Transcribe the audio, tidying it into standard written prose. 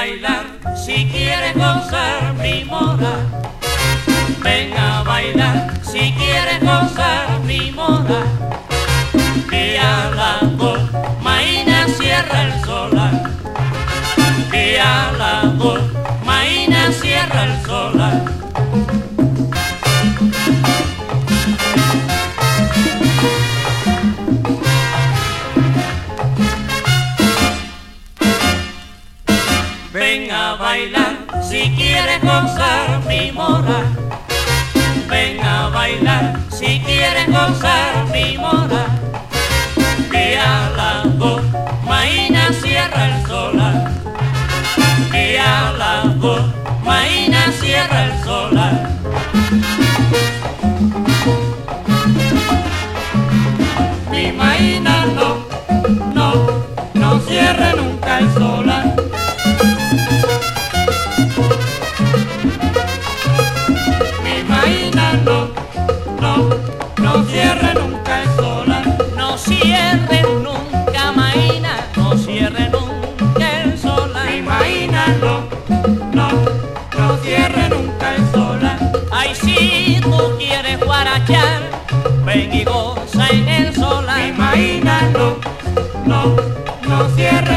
bailar, si quieres gozar mi mora. Ven a bailar, si quieres gozar mi mora. Y a las 2, Maína cierra el solar. Y a las 2, Maína cierra el solar. Ven a bailar, si quieres gozar mi mora. Ven a bailar, si quieres gozar mi mora. Y a las 2, Maína cierra el solar. Y a las 2, Maína cierra el solar. Mi Maína no cierra nunca el solar. Mi Maína no cierre nunca el solar. No cierre nunca, Maína, no cierre nunca el solar. Mi Maína no cierre nunca el solar. Ay, si tú quieres guarachar, ven y goza en el solar. Mi Maína no cierre